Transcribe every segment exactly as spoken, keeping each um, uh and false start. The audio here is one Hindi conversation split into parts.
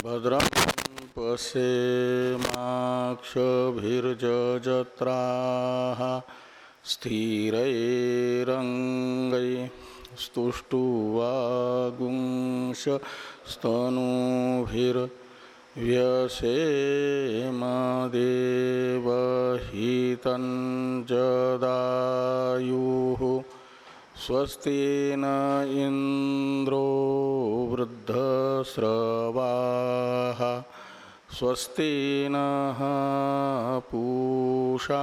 भद्रं पश्येमाक्षभिर्यजत्राः स्थिरैरङ्गैस्तुष्टुवागुंसस्तनूभिर्व्यसेम देवहितं जदायुः। स्वस्ति न इंद्रो वृद्धस्रवाः स्वस्ति नः पूषा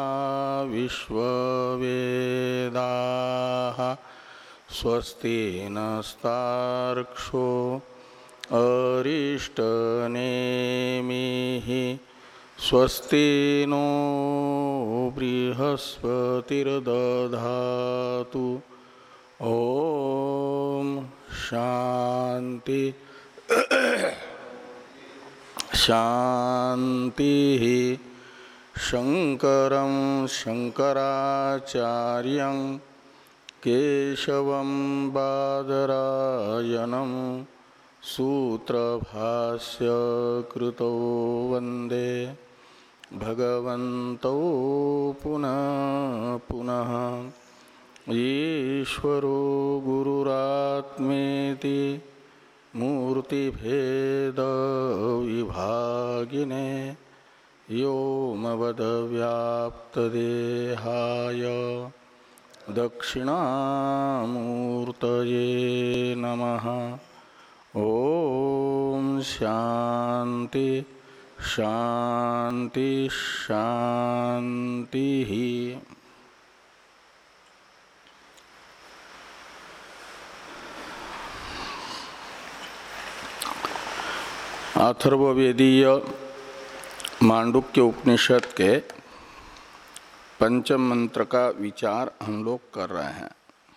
विश्ववेदाः स्वस्ति नस्तार्क्ष्यो अरिष्टनेमिः स्वस्ति नो बृहस्पतिर्दधातु। ओम शांति शांति। शंकरं शंकराचार्यं केशवं बादरायणं सूत्रभाष्य कृतो वंदे भगवन्तौ पुनः पुनः। ईश्वरो गुरुरात्मेति मूर्तिभेद विभागिने व्योमवद्व्याप्तदेहाय दक्षिणामूर्तये नमः। ओम शांति शांति शांति। अथर्ववेदीय मांडुक्य उपनिषद के पंचम मंत्र का विचार हम लोग कर रहे हैं।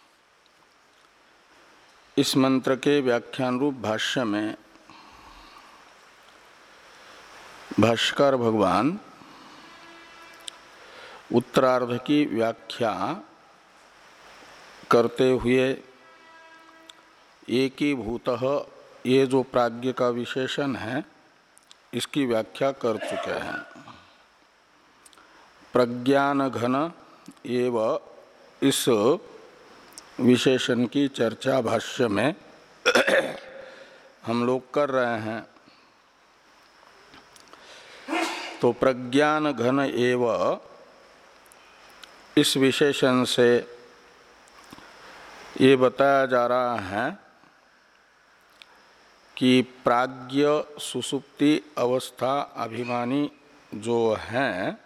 इस मंत्र के व्याख्यान रूप भाष्य में भाष्यकार भगवान उत्तरार्ध की व्याख्या करते हुए एकीभूतः ये जो प्राज्ञ का विशेषण है इसकी व्याख्या कर चुके हैं। प्रज्ञान घन एवं इस विशेषण की चर्चा भाष्य में हम लोग कर रहे हैं। तो प्रज्ञान घन एवं इस विशेषण से ये बताया जा रहा है कि प्राज्ञ सुसुप्ति अवस्था अभिमानी जो हैं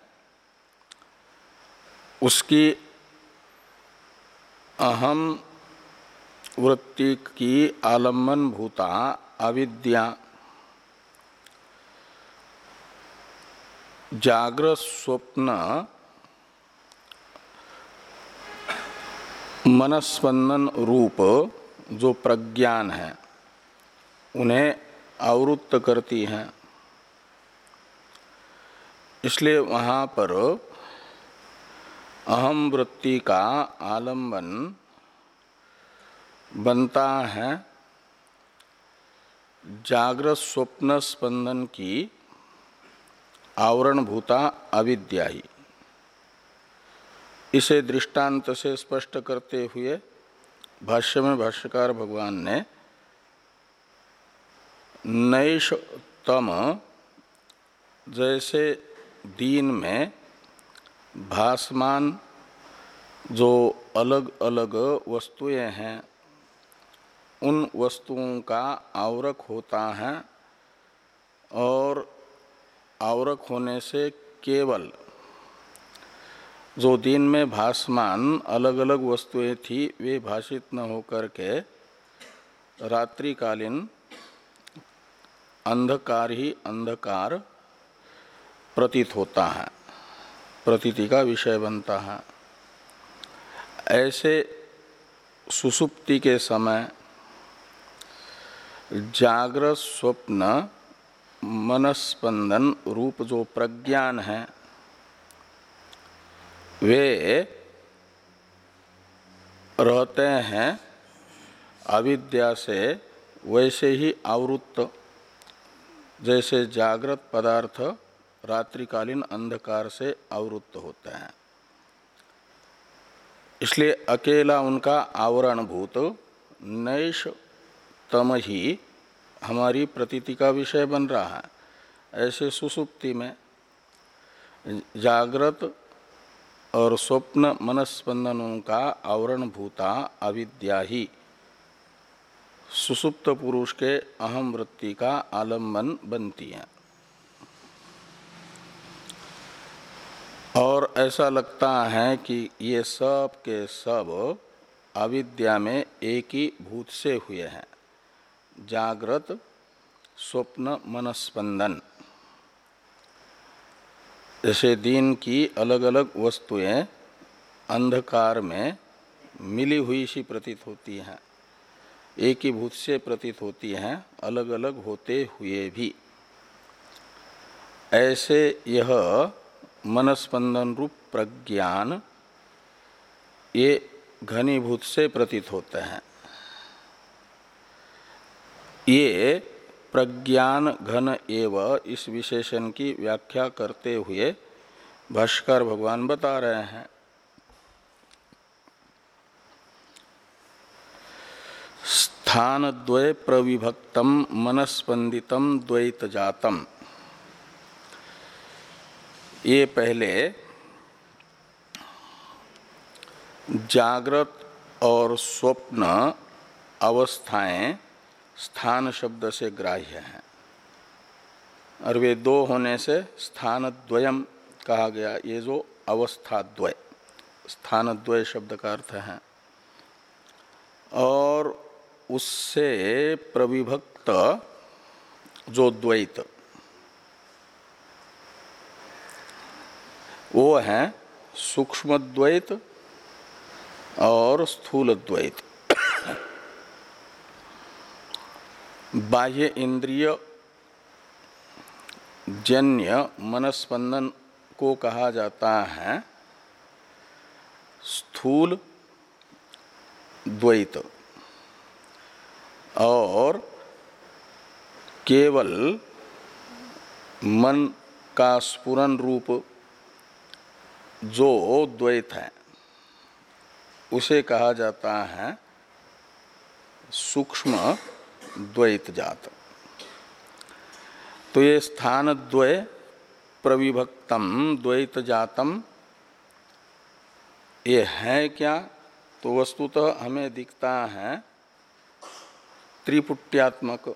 उसकी अहम वृत्ति की आलम्बन भूता अविद्या जागृत स्वप्न मनस्पंदन रूप जो प्रज्ञान है उन्हें आवृत्त करती हैं। इसलिए वहाँ पर अहम वृत्ति का आलंबन बनता है जागृत स्वप्न स्पंदन की आवरण भूता अविद्या ही। इसे दृष्टांत से स्पष्ट करते हुए भाष्य में भाष्यकार भगवान ने नैषतम जैसे दीन में भासमान जो अलग अलग वस्तुएं हैं उन वस्तुओं का आवरक होता है और आवरक होने से केवल जो दिन में भासमान अलग अलग वस्तुएं थी वे भाषित न होकर के रात्रिकालीन अंधकार ही अंधकार प्रतीत होता है, प्रतीति का विषय बनता है। ऐसे सुसुप्ति के समय जागृत स्वप्न मनस्पंदन रूप जो प्रज्ञान है वे रहते हैं अविद्या से वैसे ही आवृत्त, जैसे जागृत पदार्थ रात्रिकालीन अंधकार से आवृत्त होते हैं, इसलिए अकेला उनका आवरणभूत नैश तम ही हमारी प्रतीति का विषय बन रहा है। ऐसे सुसुप्ति में जागृत और स्वप्न मनस्पंदनों का आवरणभूता अविद्या ही सुसुप्त पुरुष के अहम वृत्ति का आलम्बन बनती है। और ऐसा लगता है कि ये सब के सब अविद्या में एक ही भूत से हुए हैं, जागृत स्वप्न मनस्पंदन। जैसे दिन की अलग अलग वस्तुएं अंधकार में मिली हुई सी प्रतीत होती हैं, एक ही भूत से प्रतीत होती हैं, अलग अलग होते हुए भी, ऐसे यह मनस्पंदन रूप प्रज्ञान ये घनीभूत से प्रतीत होते हैं। ये प्रज्ञान घन एव इस विशेषण की व्याख्या करते हुए भाष्कर भगवान बता रहे हैं। स्थानद्वय प्रविभक्तम मनस्पंदितम द्वैत जातम, ये पहले जागृत और स्वप्न अवस्थाएं स्थान शब्द से ग्राह्य हैं, और वे दो होने से स्थानद्वयम कहा गया। ये जो अवस्थाद्वय, स्थानद्वय शब्द का अर्थ है, और उससे प्रविभक्त जो द्वैत वो है सूक्ष्म द्वैत और स्थूल द्वैत। बाह्य इंद्रिय जन्य मनस्पंदन को कहा जाता है स्थूल द्वैत, और केवल मन का स्फुरन रूप जो द्वैत है उसे कहा जाता है सूक्ष्म द्वैत जात। तो ये स्थान द्वय प्रविभक्तम द्वैत जातम ये है क्या? तो वस्तुतः हमें दिखता है त्रिपुट्यात्मक,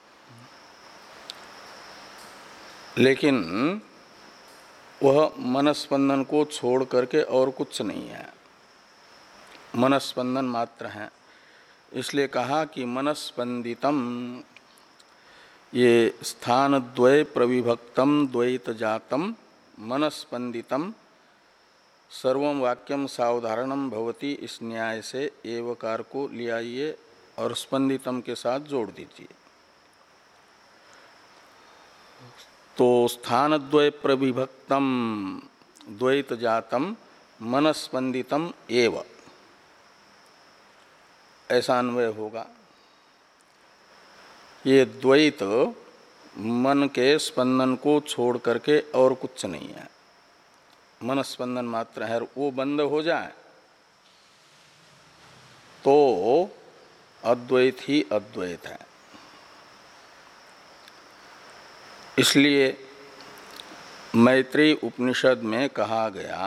लेकिन वह मनस्पंदन को छोड़ करके और कुछ नहीं है, मनस्पंदन मात्र है। इसलिए कहा कि मनस्पंदितम, ये स्थान द्वय प्रविभक्तम द्वैत जातम मनस्पंदितम सर्वं वाक्यम सावधारणम भवति, इस न्याय से एवकार को ले आइए और स्पंदितम के साथ जोड़ दीजिए। तो स्थान द्वय प्रविभक्तम द्वैत जातम मनस्पंदितम एव, ऐसा अन्वय होगा। ये द्वैत मन के स्पंदन को छोड़ करके और कुछ नहीं है, मनस्पंदन मात्र है। वो बंद हो जाए तो अद्वैत ही अद्वैत है। इसलिए मैत्रेयी उपनिषद में कहा गया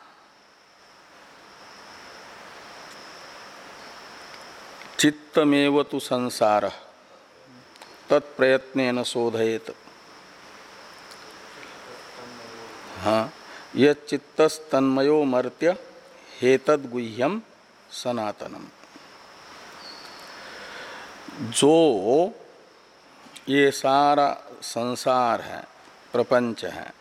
चित्तमेव तु संसारः तत्प्रयत्नेन शोधयेत। हाँ, यच्चित्तस्तन्मयो मर्त्य हेतद्गुह्यम सनातनम। जो ये सारा संसार है, प्रपंच है,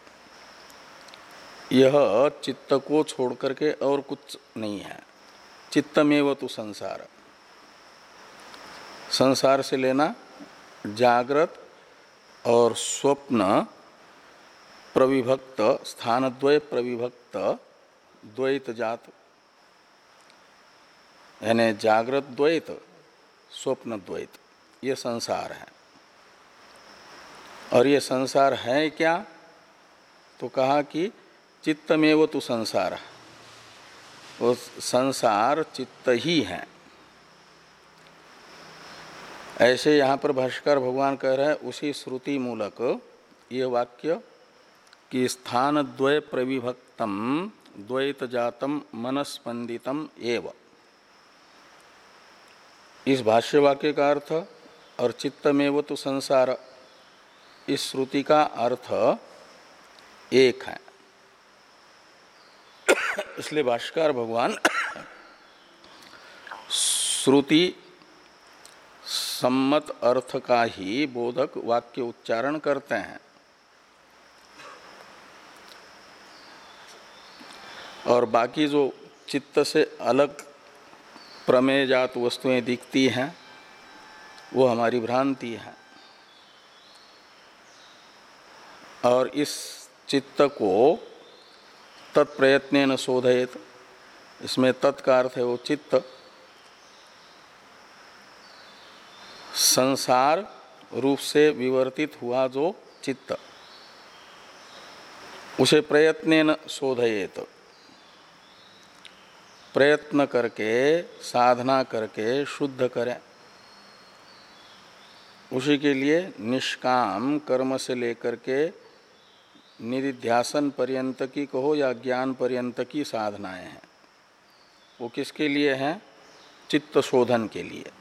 यह चित्त को छोड़ करके और कुछ नहीं है। चित्तमेव तु संसार, संसार से लेना जागृत और स्वप्न प्रविभक्त स्थानद्वय प्रविभक्त द्वैत जात, यानी जागृत द्वैत स्वप्न द्वैत, ये संसार है। और ये संसार है क्या? तो कहा कि चित्तमेव तु संसार, वो संसार चित्त ही है। ऐसे यहाँ पर भाष्कर भगवान कह रहे हैं उसी श्रुति मूलक ये वाक्य कि स्थान द्वय प्रविभक्तम द्वैत जातम मनस्पंदितम एव, इस भाष्य वाक्य का अर्थ और चित्तमेव तु संसार इस श्रुति का अर्थ एक है। इसलिए भाष्कर भगवान श्रुति सम्मत अर्थ का ही बोधक वाक्य उच्चारण करते हैं। और बाकी जो चित्त से अलग प्रमेयजात वस्तुएं दिखती हैं वो हमारी भ्रांति है। और इस चित्त को तत्प्रयत्नेन शोधयेत, इसमें तत् का अर्थ है वो चित्त, संसार रूप से विवर्तित हुआ जो चित्त, उसे प्रयत्नेन शोधयेत, प्रयत्न करके साधना करके शुद्ध करें। उसी के लिए निष्काम कर्म से लेकर के निधिध्यासन पर्यंत की कहो या ज्ञान पर्यंत की साधनाएं हैं, वो किसके लिए हैं? चित्त शोधन के लिए।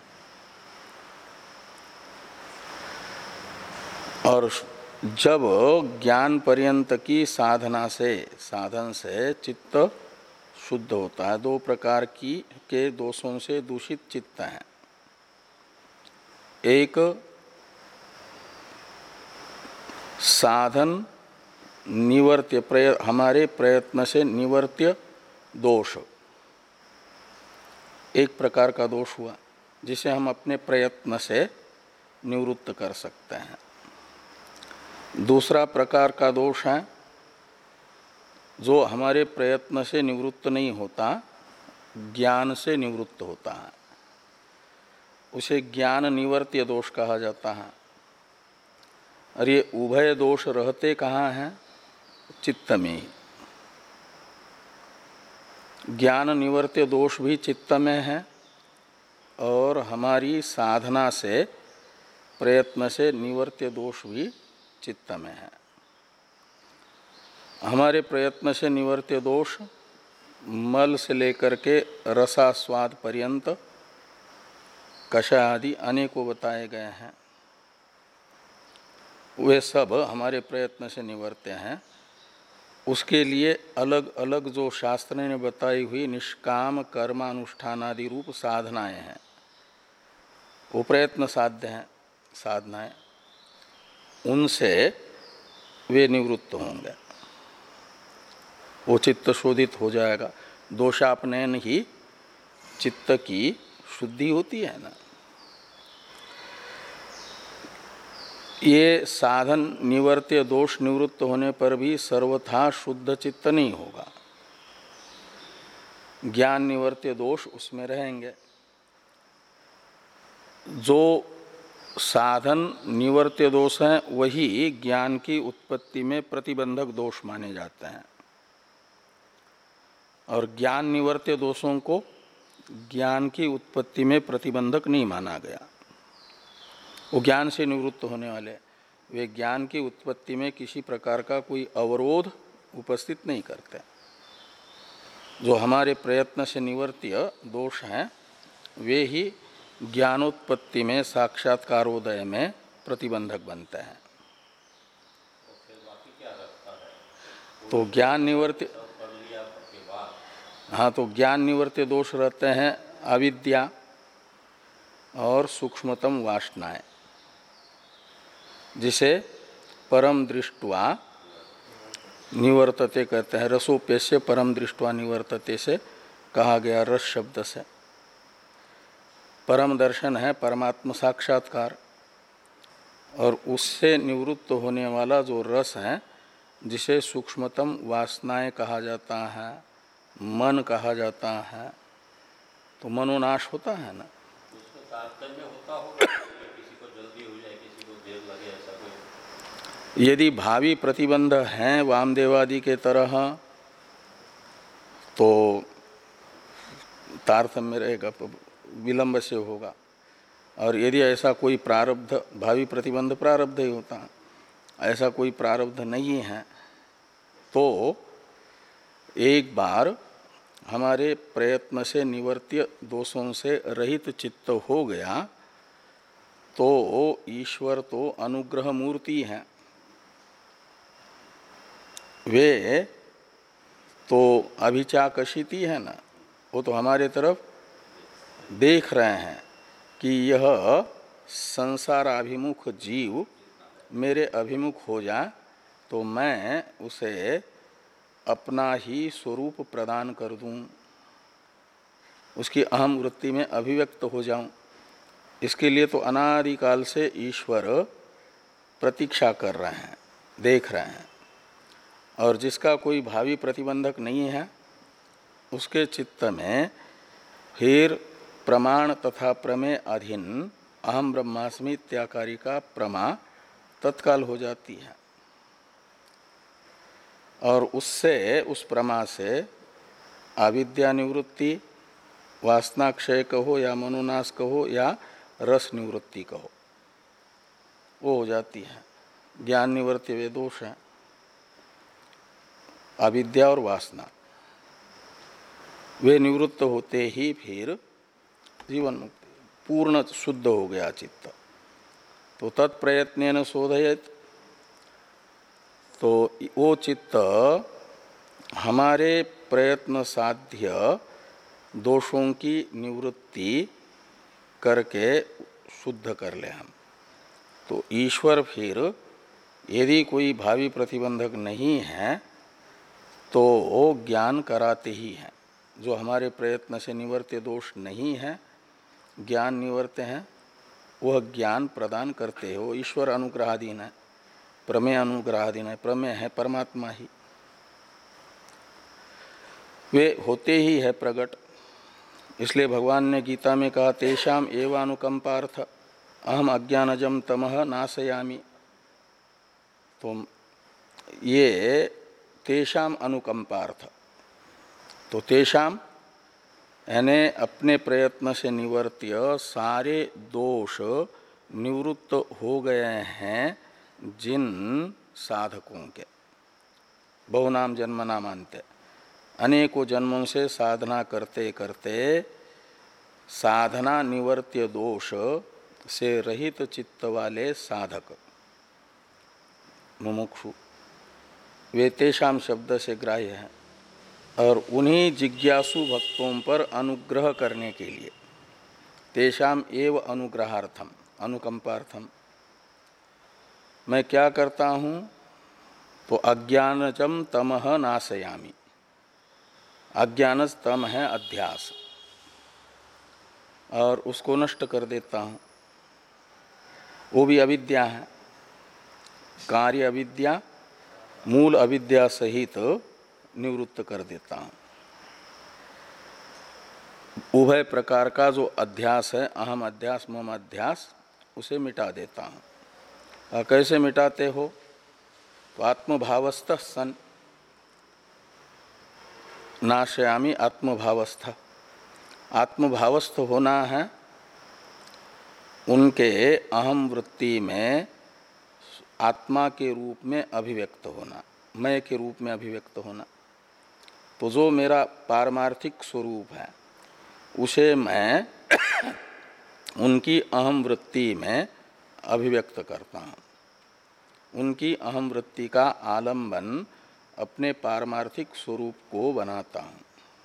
और जब ज्ञान पर्यंत की साधना से साधन से चित्त शुद्ध होता है, दो प्रकार की के दोषों से दूषित चित्त हैं। एक साधन निवर्त्य प्रय हमारे प्रयत्न से निवर्त्य दोष, एक प्रकार का दोष हुआ जिसे हम अपने प्रयत्न से निवृत्त कर सकते हैं। दूसरा प्रकार का दोष है जो हमारे प्रयत्न से निवृत्त नहीं होता, ज्ञान से निवृत्त होता है, उसे ज्ञान निवर्त्य दोष कहा जाता है। और ये उभय दोष रहते कहाँ हैं? चित्त में ही। ज्ञान निवर्त्य दोष भी चित्त में है और हमारी साधना से प्रयत्न से निवर्त्य दोष भी चित्त में है। हमारे प्रयत्न से निवर्त्य दोष मल से लेकर के रसास्वाद पर्यंत कषाय आदि अनेकों बताए गए हैं, वे सब हमारे प्रयत्न से निवर्त्य हैं। उसके लिए अलग अलग जो शास्त्र ने बताई हुई निष्काम कर्मानुष्ठान आदि रूप साधनाएं हैं, वो प्रयत्न साध्य हैं साधनाएं, उनसे वे निवृत्त होंगे, वो चित्त शोधित हो जाएगा। दोषापनयन ही चित्त की शुद्धि होती है ना। ये साधन निवर्त्य दोष निवृत्त होने पर भी सर्वथा शुद्ध चित्त नहीं होगा, ज्ञान निवर्त्य दोष उसमें रहेंगे। जो साधन निवर्त्य दोष हैं वही ज्ञान की उत्पत्ति में प्रतिबंधक दोष माने जाते हैं, और ज्ञान निवर्त्य दोषों को ज्ञान की उत्पत्ति में प्रतिबंधक नहीं माना गया। वो ज्ञान से निवृत्त होने वाले, वे ज्ञान की उत्पत्ति में किसी प्रकार का कोई अवरोध उपस्थित नहीं करते। जो हमारे प्रयत्न से निवर्त्य दोष हैं वे ही ज्ञानोत्पत्ति में साक्षात्कारोदय में प्रतिबंधक बनते हैं। तो ज्ञान निवर्त्य, हाँ, तो ज्ञान निवर्त्य दोष रहते हैं अविद्या और सूक्ष्मतम वासनाएं, जिसे परम दृष्टवा निवर्तते कहते हैं। रसोपेस्य परम दृष्टवा निवर्तते से कहा गया रस शब्द से। परम दर्शन है परमात्म साक्षात्कार, और उससे निवृत्त होने वाला जो रस है जिसे सूक्ष्मतम वासनाएं कहा जाता है, मन कहा जाता है, तो मनोनाश होता है ना। उसका तारतम्य होता होगा, किसी को जल्दी हो जाए, किसी को देर लगे, ऐसा कोई यदि भावी प्रतिबंध हैं वामदेवादि के तरह तो तारतम्य रहेगा, विलंब से होगा। और यदि ऐसा कोई प्रारब्ध, भावी प्रतिबंध प्रारब्ध ही होता है, ऐसा कोई प्रारब्ध नहीं है तो एक बार हमारे प्रयत्न से निवर्त्य दोषों से रहित चित्त हो गया तो ईश्वर तो अनुग्रह मूर्ति हैं। वे तो अभिचाकशिति है ना, वो तो हमारे तरफ देख रहे हैं कि यह संसाराभिमुख जीव मेरे अभिमुख हो जाए तो मैं उसे अपना ही स्वरूप प्रदान कर दूं, उसकी अहम वृत्ति में अभिव्यक्त हो जाऊं। इसके लिए तो अनादिकाल से ईश्वर प्रतीक्षा कर रहे हैं, देख रहे हैं। और जिसका कोई भावी प्रतिबंधक नहीं है उसके चित्त में फिर प्रमाण तथा प्रमेय अधीन अहम ब्रह्मास्मि इत्याकारी का प्रमा तत्काल हो जाती है। और उससे, उस प्रमा से अविद्या निवृत्ति, वासना क्षय कहो या मनोनाश कहो या रस निवृत्ति कहो, वो हो जाती है। ज्ञान निवृत्ति वे दोष हैं, अविद्या और वासना, वे निवृत्त होते ही फिर जीवन मुक्ति, पूर्ण शुद्ध हो गया चित्त। तो तत्प्रयत्नेन शोधयेत, तो वो चित्त हमारे प्रयत्न साध्य दोषों की निवृत्ति करके शुद्ध कर ले हम। तो ईश्वर फिर यदि कोई भावी प्रतिबंधक नहीं है तो वो ज्ञान कराते ही हैं। जो हमारे प्रयत्न से निवर्त्य दोष नहीं है, ज्ञान निवर्त्य हैं, वह ज्ञान प्रदान करते हो। ईश्वर अनुग्रहाधीन है, प्रमेय अनुग्रहाधीन है, प्रमेय है परमात्मा ही, वे होते ही है प्रकट। इसलिए भगवान ने गीता में कहा तेषाम एवानुकंपार्थ अहम अज्ञानजम तमह नाशयामि। तो ये तेषाम अनुकंपार्थ, तो तेषाम यानी अपने प्रयत्न से निवर्त्य सारे दोष निवृत्त हो गए हैं जिन साधकों के, बहुनाम जन्म नाम अंत्य, अनेकों जन्मों से साधना करते करते साधना निवर्त्य दोष से रहित चित्त वाले साधक मुमुक्षु, वे तेषाम शब्द से ग्राह्य हैं। और उन्हीं जिज्ञासु भक्तों पर अनुग्रह करने के लिए तेषाम एव अनुग्रहार्थम, अनुकंपार्थम मैं क्या करता हूँ, तो अज्ञानजम तमह नाशयामि। अज्ञानज तम है अध्यास, और उसको नष्ट कर देता हूँ। वो भी अविद्या है, कार्य अविद्या, मूल अविद्या सहित निवृत्त कर देता हूँ। उभय प्रकार का जो अध्यास है, अहम अध्यास मम अध्यास, उसे मिटा देता हूँ। और कैसे मिटाते हो, तो आत्मभावस्थ सन नाशयामि, आत्मभावस्थ, आत्मभावस्थ होना है उनके अहम वृत्ति में आत्मा के रूप में अभिव्यक्त होना, मैं के रूप में अभिव्यक्त होना। तो जो मेरा पारमार्थिक स्वरूप है उसे मैं उनकी अहम वृत्ति में अभिव्यक्त करता हूँ। उनकी अहम वृत्ति का आलंबन अपने पारमार्थिक स्वरूप को बनाता हूँ।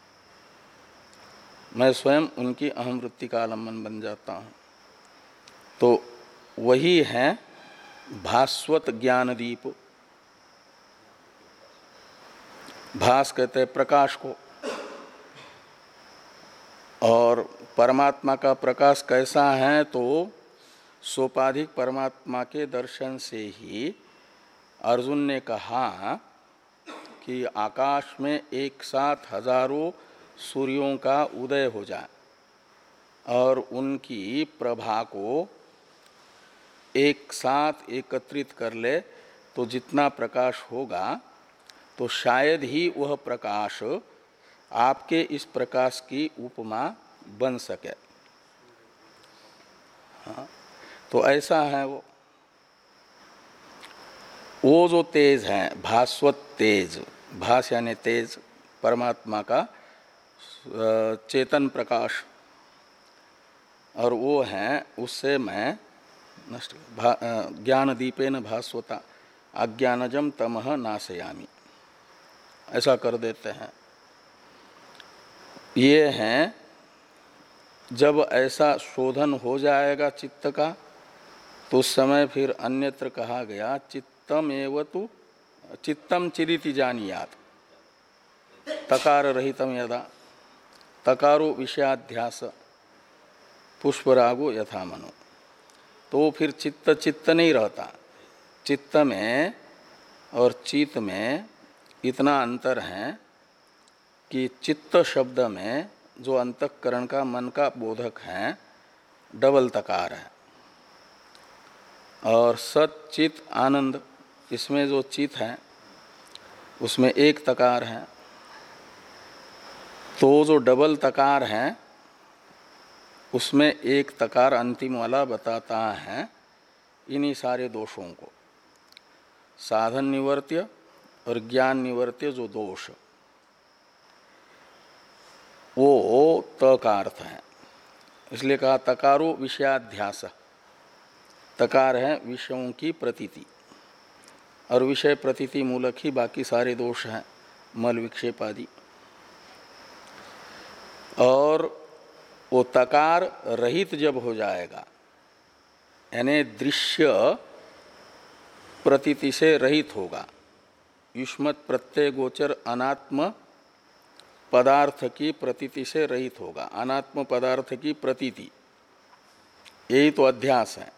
मैं स्वयं उनकी अहम वृत्ति का आलंबन बन जाता हूँ। तो वही है भास्वत ज्ञानदीप। भास कहते हैं प्रकाश को, और परमात्मा का प्रकाश कैसा है, तो सोपाधिक परमात्मा के दर्शन से ही अर्जुन ने कहा कि आकाश में एक साथ हजारों सूर्यों का उदय हो जाए और उनकी प्रभा को एक साथ एकत्रित कर ले, तो जितना प्रकाश होगा तो शायद ही वह प्रकाश आपके इस प्रकाश की उपमा बन सके। हाँ, तो ऐसा है वो वो जो तेज है, भास्वत तेज, भास यानी तेज, परमात्मा का चेतन प्रकाश, और वो है उससे मैं नष्ट ज्ञान दीपेन भास्वता अज्ञानजम तमह नाशयामी, ऐसा कर देते हैं। ये हैं जब ऐसा शोधन हो जाएगा चित्त का तो उस समय फिर अन्यत्र कहा गया चित्तम एव तु चित्तम चिरिति जानियात तकार रहितम यदा तकारो विषयाध्यास पुष्परागो यथा मनो। तो फिर चित्त चित्त नहीं रहता। चित्त में और चित्त में इतना अंतर है कि चित्त शब्द में जो अंतःकरण का मन का बोधक है डबल तकार है, और सत चित आनंद इसमें जो चित है उसमें एक तकार है। तो जो डबल तकार है उसमें एक तकार अंतिम वाला बताता है इन्हीं सारे दोषों को, साधन निवर्त्य और ज्ञान निवर्त्य जो दोष, वो त का अर्थ है। इसलिए कहा तकारो विषयाध्यास, तकार है विषयों की प्रतीति, और विषय प्रतीति मूलक ही बाकी सारे दोष हैं, मल विक्षेप आदि। और वो तकार रहित जब हो जाएगा, यानी दृश्य प्रतीति से रहित होगा, युष्मत प्रत्यय गोचर अनात्म पदार्थ की प्रतीति से रहित होगा, अनात्म पदार्थ की प्रतीति, यही तो अध्यास है,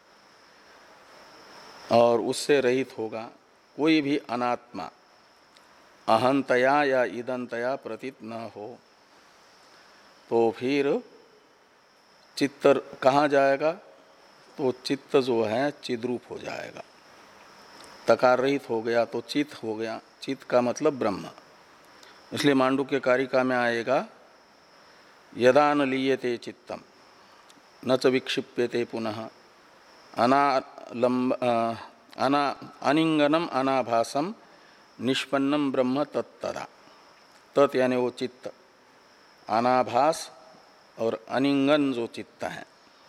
और उससे रहित होगा। कोई भी अनात्मा अहंतया या इदंतया प्रतीत न हो, तो फिर चित्त कहाँ जाएगा? तो चित्त जो है चिद्रूप हो जाएगा। तकार रहित हो गया तो चित्त हो गया, चित्त का मतलब ब्रह्म। इसलिए मांडुक्य कारिका में आएगा यदा न लीयते चित्तम न च विक्षिप्यते पुनः अनालंब अना अनिंगनम अनाभासम निष्पन्नम ब्रह्म तत्तदा। तत् यानी वो चित्त, अनाभास और अनिंगन जो चित्त है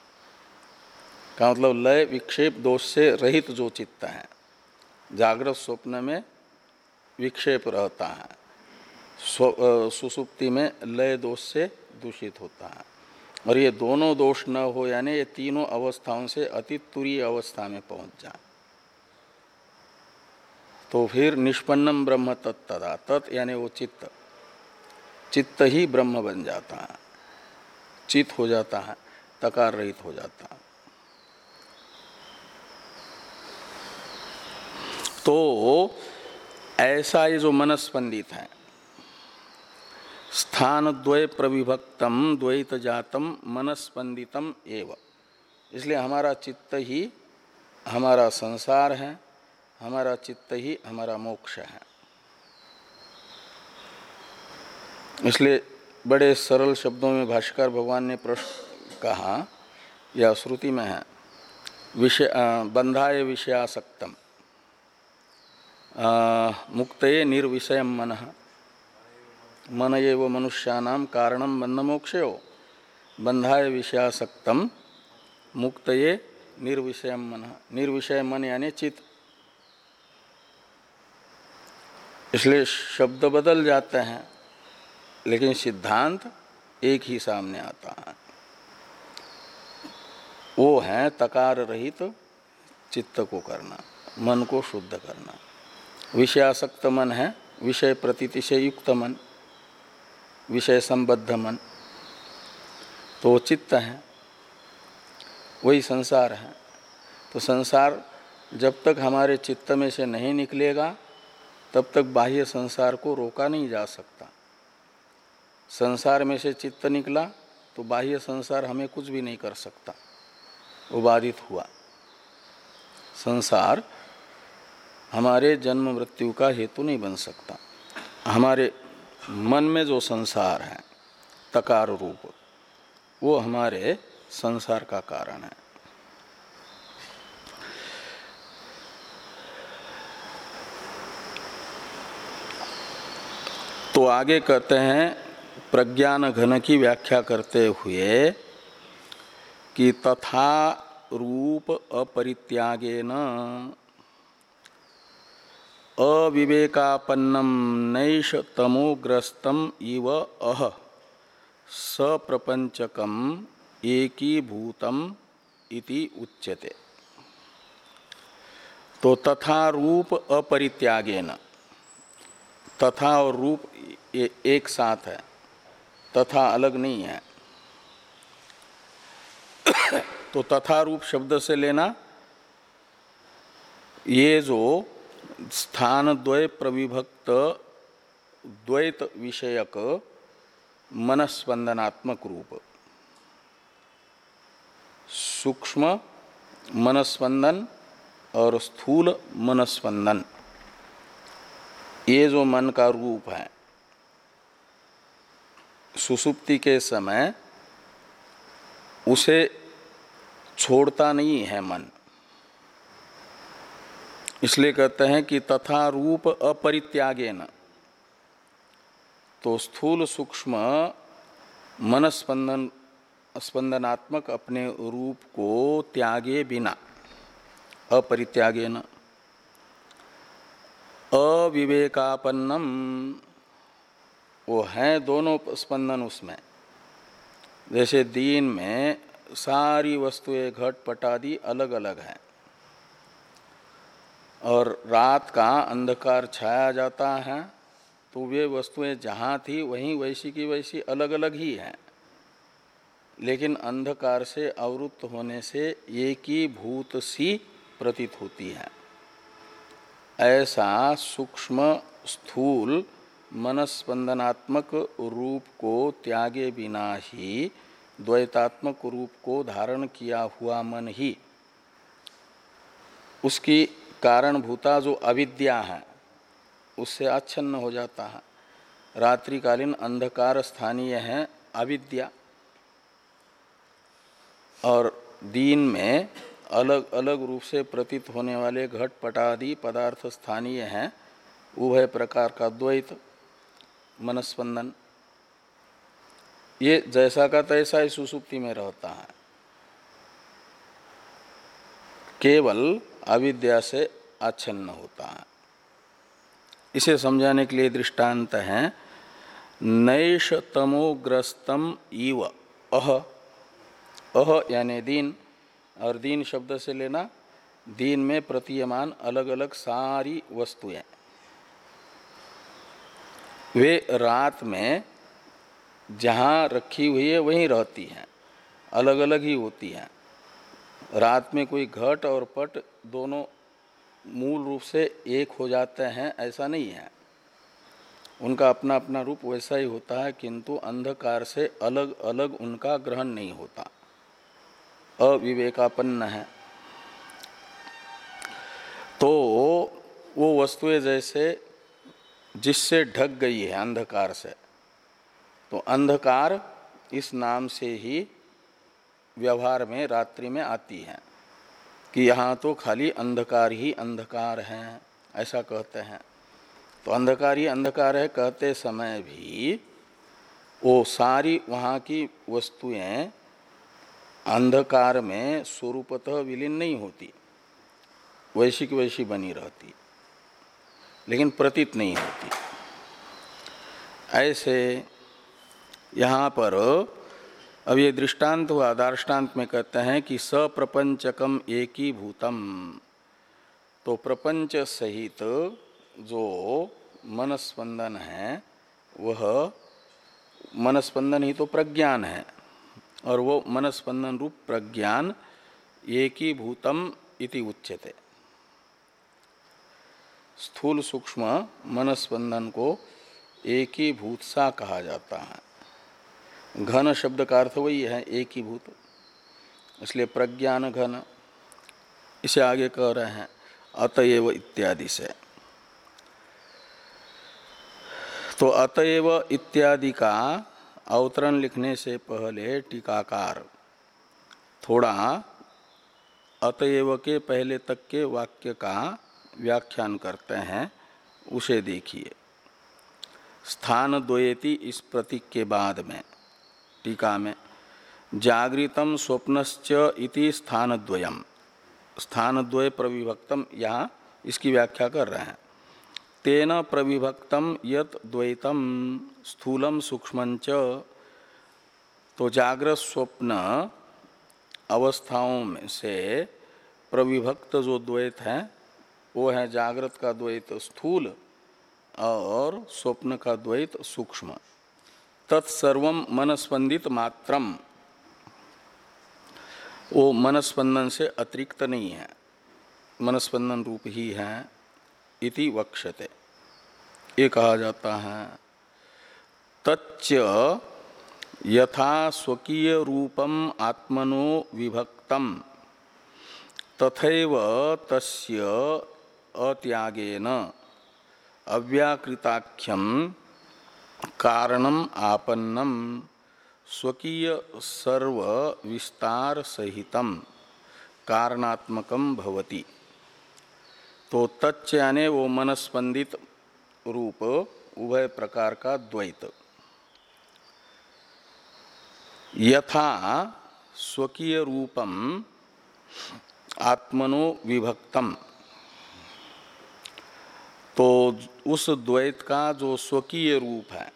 का मतलब लय विक्षेप दोष से रहित जो चित्त है। जागृत स्वप्न में विक्षेप रहता है, सुसुप्ति में लय दोष से दूषित होता है, और ये दोनों दोष न हो, यानी ये तीनों अवस्थाओं से अति तुरीय अवस्था में पहुंच जाए, तो फिर निष्पन्नम ब्रह्म तत्तदा। तत् यानी वो चित्त, चित्त ही ब्रह्म बन जाता है, चित्त हो जाता है, तकार रहित हो जाता है। तो ऐसा ये जो मनस्पंदित है, स्थान द्वय प्रविभक्तम द्वैत जातम मनस्पंदितम एव, इसलिए हमारा चित्त ही हमारा संसार है, हमारा चित्त ही हमारा मोक्ष है। इसलिए बड़े सरल शब्दों में भाष्यकार भगवान ने प्रश्न कहा, या श्रुति में है, विषय बंधाय विषयासक्तम मुक्तये निर्विषयम मनः मन एव मनुष्याणां कारणम बंध मोक्षयो बंधाय विषयासक्तम मुक्तये निर्विषयम मनः। निर्विषय मन यानी चित्त। इसलिए शब्द बदल जाते हैं लेकिन सिद्धांत एक ही सामने आता है, वो है तकार रहित चित्त को करना, मन को शुद्ध करना। विषयासक्त मन है विषय प्रतीति से युक्त मन, विषय संबद्ध मन, तो चित्त है, वही संसार है। तो संसार जब तक हमारे चित्त में से नहीं निकलेगा तब तक बाह्य संसार को रोका नहीं जा सकता। संसार में से चित्त निकला तो बाह्य संसार हमें कुछ भी नहीं कर सकता, वो बाधित हुआ। संसार हमारे जन्म मृत्यु का हेतु नहीं बन सकता। हमारे मन में जो संसार है तकार रूप, वो हमारे संसार का कारण है। तो आगे कहते हैं प्रज्ञान घन की व्याख्या करते हुए कि तथा रूप अपरित्यागेन अविवेकापन्नम नैष तमोग्रस्तम इव अह सप्रपंचकम एकीभूतम इति उच्यते। तो तथा रूप अपरित्यागेन, तथा और रूप एक साथ है, तथा अलग नहीं है। तो तथा रूप शब्द से लेना ये जो स्थान द्वय प्रविभक्त द्वैत विषयक मनस्पंदनात्मक रूप, सूक्ष्म मनस्पंदन और स्थूल मनस्पंदन, ये जो मन का रूप है, सुसुप्ति के समय उसे छोड़ता नहीं है मन। इसलिए कहते हैं कि तथा रूप अपरित्यागेन, तो स्थूल सूक्ष्म मनस्पंदन स्पंदनात्मक अपने रूप को त्यागे बिना, अपरित्यागेन, अविवेकापन्नम, वो हैं दोनों स्पंदन उसमें। जैसे दिन में सारी वस्तुएं घट पट आदि अलग अलग हैं, और रात का अंधकार छाया जाता है तो वे वस्तुएं जहाँ थी वहीं वैसी की वैसी अलग अलग ही हैं, लेकिन अंधकार से आवृत्त होने से एक ही भूत सी प्रतीत होती है। ऐसा सूक्ष्म स्थूल मनस्पंदनात्मक रूप को त्यागे बिना ही द्वैतात्मक रूप को धारण किया हुआ मन ही उसकी कारणभूता जो अविद्या है उससे आच्छन्न हो जाता है। रात्रिकालीन अंधकार स्थानीय है अविद्या, और दिन में अलग अलग रूप से प्रतीत होने वाले घट पटादि पदार्थ स्थानीय हैं उभय प्रकार का द्वैत मनस्पंदन। ये जैसा का तैसा ही सुसुप्ति में रहता है, केवल अविद्या से आच्छन्न होता है। इसे समझाने के लिए दृष्टांत है नैष तमोग्रस्तम इव अह, अह यानी दिन, और दिन शब्द से लेना दिन में प्रतीयमान अलग अलग सारी वस्तुएं, वे रात में जहाँ रखी हुई है वहीं रहती हैं, अलग अलग ही होती हैं। रात में कोई घट और पट दोनों मूल रूप से एक हो जाते हैं ऐसा नहीं है, उनका अपना अपना रूप वैसा ही होता है, किंतु अंधकार से अलग अलग उनका ग्रहण नहीं होता, अविवेकापन्न है। तो वो वस्तुएं जैसे जिससे ढक गई है अंधकार से, तो अंधकार इस नाम से ही व्यवहार में रात्रि में आती है कि यहाँ तो खाली अंधकार ही अंधकार है, ऐसा कहते हैं। तो अंधकार ही अंधकार है कहते समय भी वो सारी वहाँ की वस्तुएं अंधकार में स्वरूपतः विलीन नहीं होती, वैसी की वैसी बनी रहती, लेकिन प्रतीत नहीं होती। ऐसे यहाँ पर अब ये दृष्टांत हुआ, दार्ष्टान्त में कहते हैं कि सप्रपंचकम एकीभूतम, तो प्रपंच सहित जो मनस्पंदन है वह मनस्पंदन ही तो प्रज्ञान है, और वो मनस्पंदन रूप प्रज्ञान एकीभूतम इति उच्यते। स्थूल सूक्ष्म मनस्पंदन को एकीभूत सा कहा जाता है। घन शब्द का अर्थ वही है एकीभूत, इसलिए प्रज्ञान घन। इसे आगे कह रहे हैं अतएव इत्यादि से। तो अतएव इत्यादि का अवतरण लिखने से पहले टीकाकार थोड़ा अतएव के पहले तक के वाक्य का व्याख्यान करते हैं, उसे देखिए। स्थान द्वयेति इस प्रतीक के बाद में टीका में जागृतम स्वप्नश्च इति स्थान द्वयम, स्थान द्वय प्रविभक्तम, यहाँ इसकी व्याख्या कर रहे हैं। तेन प्रविभक्तम यत द्वैतम स्थूलम सूक्ष्मंच, तो जागृत स्वप्न अवस्थाओं में से प्रविभक्त जो द्वैत है वो है जागृत का द्वैत स्थूल और स्वप्न का द्वैत सूक्ष्म। तत्सर्वम मनस्पंदित मात्रम, वो मनस्पंदन से अतिरिक्त नहीं है, मनस्पंदन रूप ही है। इति वक्ष्यते, ये कहा जाता है। तच्च यथा स्वकीय रूपम आत्मनो विभक्तम तथैव तस्य अत्यागेन अव्याकृताख्यम कारणम आपन्नम स्वकीय सर्व विस्तार सहितम कारणात्मकम भवति। तो तच्च यानी वो मनस्पंदित रूप उभय प्रकार का द्वैत, यथा स्वकीय रूपम आत्मनो विभक्तम, तो उस द्वैत का जो स्वकीय रूप है,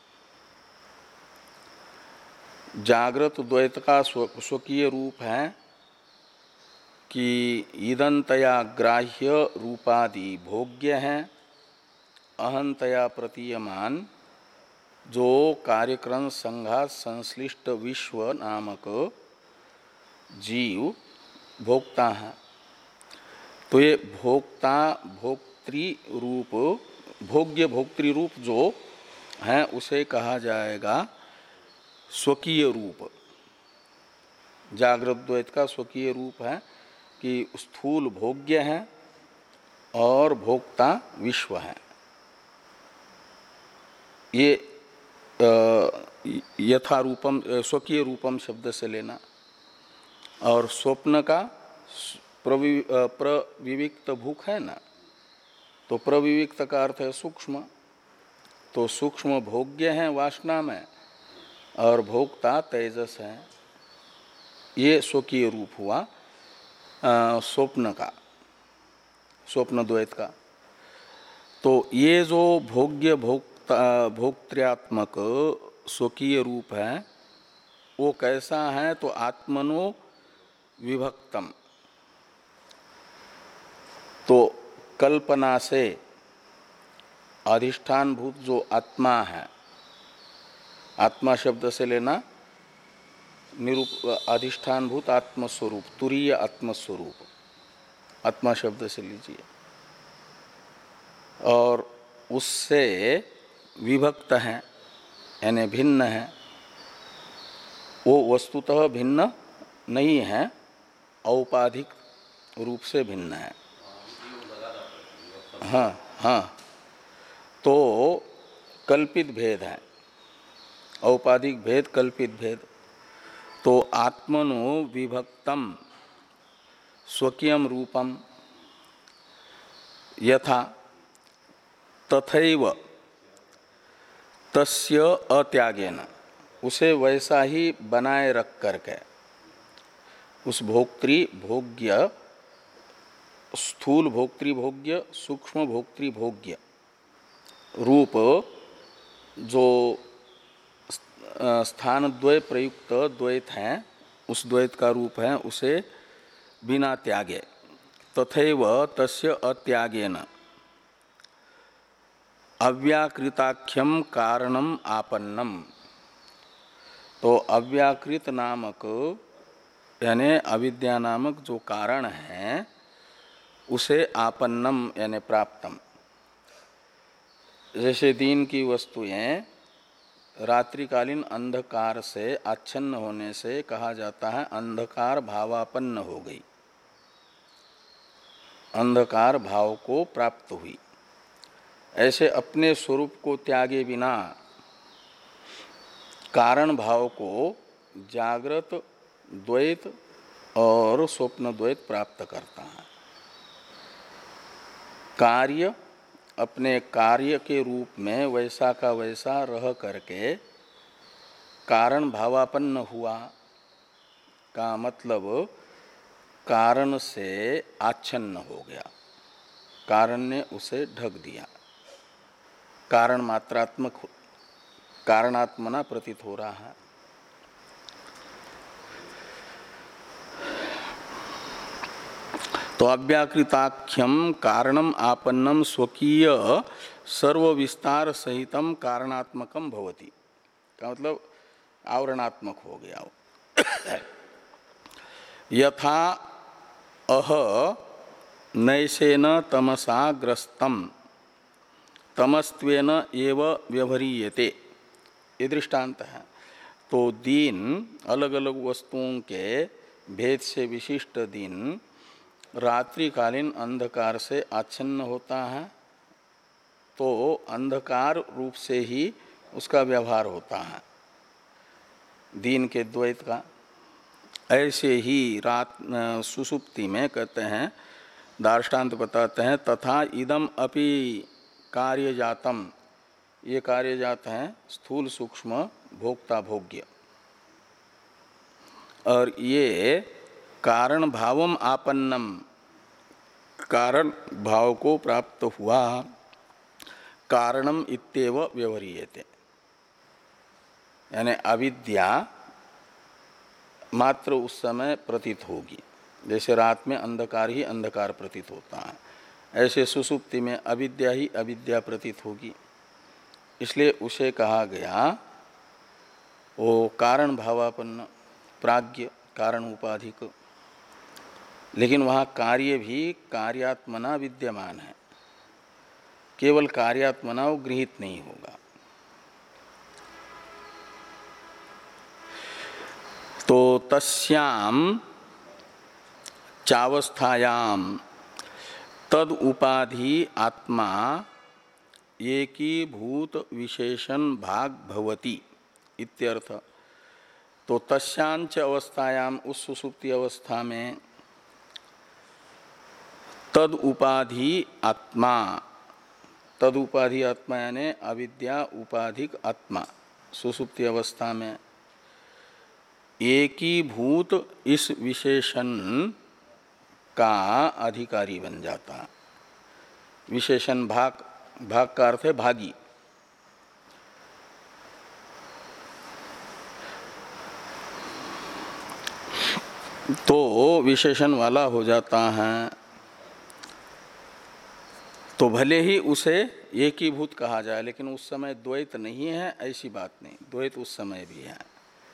जागृत द्वैत का स्वकीय रूप है कि ईदंतया ग्राह्य रूपादि भोग्य हैं, अहंतया प्रतीयमान जो कार्यक्रम संघात संश्लिष्ट विश्व नामक जीव भोक्ता है। तो ये भोक्ता भोक्तृ रूप, भोग्य भोक्तृ रूप जो है उसे कहा जाएगा स्वकीय रूप। जागृत द्वैत का स्वकीय रूप है कि स्थूल भोग्य है और भोक्ता विश्व है। ये यथा रूपम स्वकीय रूपम शब्द से लेना। और स्वप्न का प्रविविक्त भूख है ना, तो प्रविविक्त का अर्थ है सूक्ष्म, तो सूक्ष्म भोग्य है वासना में और भोक्ता तेजस है। ये स्वकीय रूप हुआ स्वप्न का, स्वप्न द्वैत का। तो ये जो भोग्य भोक्ता भोक्त्यात्मक स्वकीय रूप है वो कैसा है, तो आत्मनो विभक्तम, तो कल्पना से अधिष्ठान भूत जो आत्मा है, आत्मा शब्द से लेना निरूप अधिष्ठान भूत आत्मस्वरूप, तुरीय आत्मस्वरूप, आत्मा शब्द से लीजिए। और उससे विभक्त है यानी भिन्न है, वो वस्तुतः भिन्न नहीं है, औपाधिक रूप से भिन्न है। हाँ हाँ, तो कल्पित भेद है, औपाधिक भेद कल्पित भेद। तो आत्मनो विभक्तम स्वकीयम रूपम यथा तथैव तस्य अत्यागेन, उसे वैसा ही बनाए रख करके उस भोक्तृ भोग्य, स्थूल भोक्तृ भोग्य, सूक्ष्म भोक्तृ भोग्य रूप जो स्थान द्वय प्रयुक्त द्वैत हैं, उस द्वैत का रूप है, उसे बिना त्यागे तथैव तस्य अत्यागेन अव्याकृताख्यम कारणम आपन्नम, तो अव्याकृत नामक यानी अविद्या नामक जो कारण है उसे आपन्नम यानी प्राप्तम। जैसे दिन की वस्तुएं रात्रिकालीन अंधकार से आच्छन्न होने से कहा जाता है अंधकार भावापन्न हो गई, अंधकार भाव को प्राप्त हुई। ऐसे अपने स्वरूप को त्यागे बिना कारण भाव को जागृत द्वैत और स्वप्न द्वैत प्राप्त करता है। कार्य अपने कार्य के रूप में वैसा का वैसा रह करके कारण भावापन्न हुआ का मतलब कारण से आच्छन्न हो गया, कारण ने उसे ढक दिया, कारण मात्रात्मक कारणात्मना प्रतीत हो रहा है। तो अव्याकृताख्यम कारणम आपन्नम स्वकीय सर्व विस्तार सहितम कारणात्मकम भवति का मतलब आवरणात्मक हो गया। यथा अह नैसेन तमसा ग्रस्तम तमस्त्वेन एव व्यवह्रियते, ये दृष्टांत है। तो दिन अलग अलग वस्तुओं के भेद से विशिष्ट दिन रात्रिकालीन अंधकार से आच्छन्न होता है, तो अंधकार रूप से ही उसका व्यवहार होता है दिन के द्वैत का। ऐसे ही रात सुषुप्ति में कहते हैं, दार्ष्टान्त बताते हैं, तथा इदम अपि कार्य जातम, ये कार्य जात हैं स्थूल सूक्ष्म भोक्ता भोग्य, और ये कारण भावम आपन्नम, कारण भाव को प्राप्त हुआ, कारणम इत्येव व्यवह्रियते, यानी अविद्या मात्र उस समय प्रतीत होगी। जैसे रात में अंधकार ही अंधकार प्रतीत होता है, ऐसे सुषुप्ति में अविद्या ही अविद्या प्रतीत होगी। इसलिए उसे कहा गया वो कारण भावापन्न प्राज्ञ कारण उपाधिक। लेकिन वहाँ कार्य भी कार्यात्मना विद्यमान है, केवल कार्यात्मना वो गृहीत नहीं होगा। तो तस्याम चावस्थायाम तद उपाधि आत्मा एकीभूत विशेषण भाग भवति इत्यर्थ। तो तस्यांच अवस्थायाम, उस सुषुप्ति अवस्था में, तद उपाधि आत्मा, तद उपाधि आत्मा यानी अविद्या उपाधिक आत्मा सुषुप्ति अवस्था में एकीभूत इस विशेषण का अधिकारी बन जाता। विशेषण भाग, भाग का अर्थ है भागी। तो विशेषण वाला हो जाता है। तो भले ही उसे एकीभूत कहा जाए, लेकिन उस समय द्वैत नहीं है, ऐसी बात नहीं, द्वैत उस समय भी है।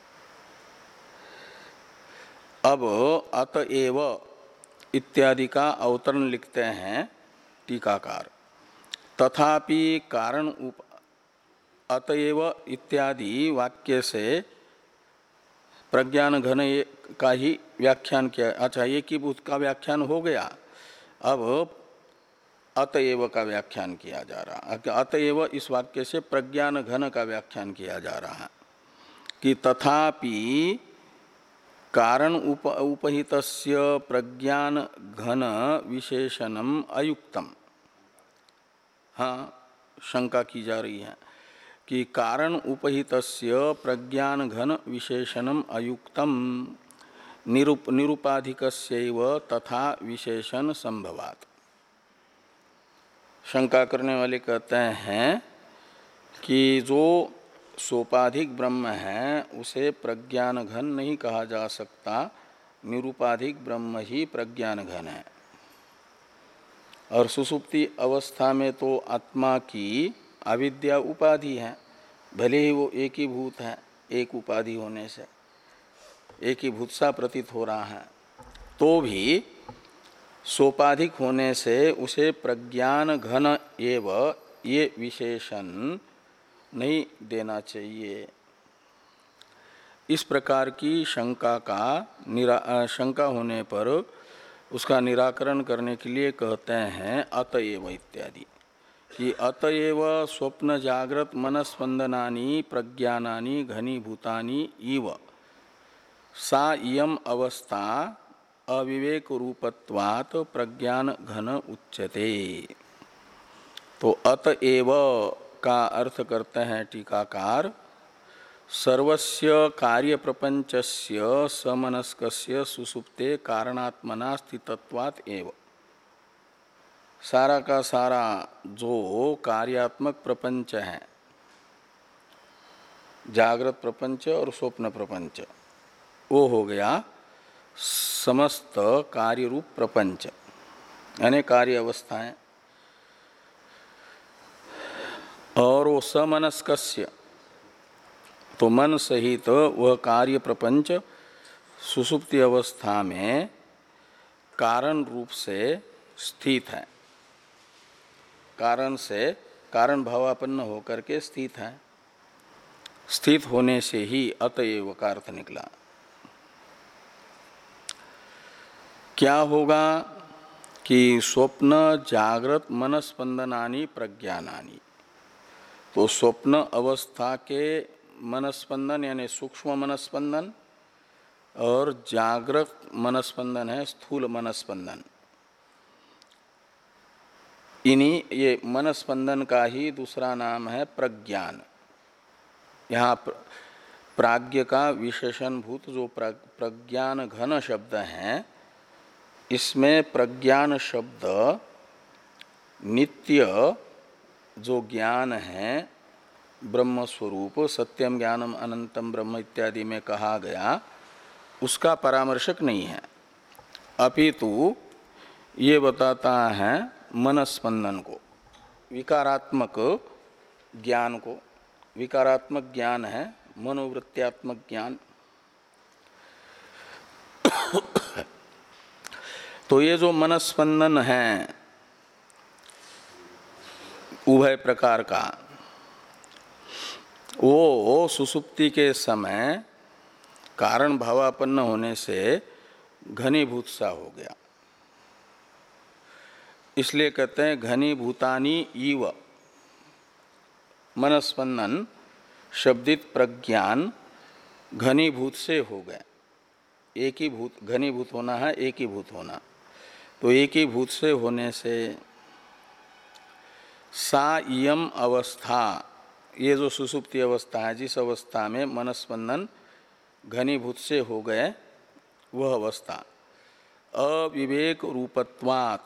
अब अतएव इत्यादि का अवतरण लिखते हैं टीकाकार। तथापि कारण उप अतएव इत्यादि वाक्य से प्रज्ञान घन का ही व्याख्यान किया। अच्छा, एकीभूत का व्याख्यान हो गया, अब अतएव का व्याख्यान किया जा रहा है। अतएव इस वाक्य से प्रज्ञान घन का व्याख्यान किया जा रहा है कि तथापि कारण उप उपहितस्य प्रज्ञान घन विशेषणम अयुक्तम। हाँ, शंका की जा रही है कि कारण उपहितस्य प्रज्ञान घन विशेषणम अयुक्तम निरूप निरूपाधिकस्यैव तथा विशेषण संभवात्। शंका करने वाले कहते हैं कि जो सोपाधिक ब्रह्म है उसे प्रज्ञान घन नहीं कहा जा सकता, निरूपाधिक ब्रह्म ही प्रज्ञान घन है। और सुषुप्ति अवस्था में तो आत्मा की अविद्या उपाधि है, भले ही वो एक ही भूत है, एक उपाधि होने से एक ही भूत सा प्रतीत हो रहा है, तो भी सोपाधिक होने से उसे प्रज्ञान घन एव ये विशेषण नहीं देना चाहिए। इस प्रकार की शंका का निरा शंका होने पर उसका निराकरण करने के लिए कहते हैं अतएव इत्यादि कि अतएव स्वप्न जागृत मनस्पंदनानि प्रज्ञानानि घनीभूतानि इव सा इयम अवस्था अविवेक रूपत्वात् प्रज्ञान घन उच्यते। तो अतएव का अर्थ करते हैं टीकाकार सर्वस्य कार्य प्रपंचस्य समनस्कस्य सुसुप्ते कारणात्मना स्थितत्वात् एव। सारा का सारा जो कार्यात्मक प्रपंच है, जागृत प्रपंच और स्वप्न प्रपंच, वो हो गया समस्त कार्य रूप प्रपंच यानी कार्य अवस्थाएं। और वो समनस्कस्य तो मन सहित वह कार्य प्रपंच सुषुप्ति अवस्था में कारण रूप से स्थित है, कारण से कारण भावापन्न होकर के स्थित है। स्थित होने से ही अतएव का अर्थ निकला। क्या होगा कि स्वप्न जागृत मनस्पंदनानि प्रज्ञानानि, तो स्वप्न अवस्था के मनस्पंदन यानी सूक्ष्म मनस्पंदन और जागृत मनस्पंदन है स्थूल मनस्पंदन, इन्हीं ये मनस्पंदन का ही दूसरा नाम है प्रज्ञान। यहाँ प्राज्ञ का विशेषण भूत जो प्रज्ञान घन शब्द है, इसमें प्रज्ञान शब्द नित्य जो ज्ञान है ब्रह्म स्वरूप सत्यम ज्ञानम अनंतम ब्रह्म इत्यादि में कहा गया, उसका परामर्शक नहीं है, अपितु ये बताता है मनस्पंदन को, विकारात्मक ज्ञान को। विकारात्मक ज्ञान है मनोवृत्त्यात्मक ज्ञान। तो ये जो मनस्पंदन है उभय प्रकार का, वो सुसुप्ति के समय कारण भावापन्न होने से घनीभूत सा हो गया। इसलिए कहते हैं घनीभूतानि इव। मनस्पंदन शब्दित प्रज्ञान घनीभूत से हो गए। एक ही भूत, घनीभूत होना है एक ही भूत होना, तो एक ही भूत से होने से सा इयम अवस्था, ये जो सुसुप्ति अवस्था है, जिस अवस्था में मनस्पंदन घनीभूत से हो गए, वह अवस्था अविवेक रूपत्वात्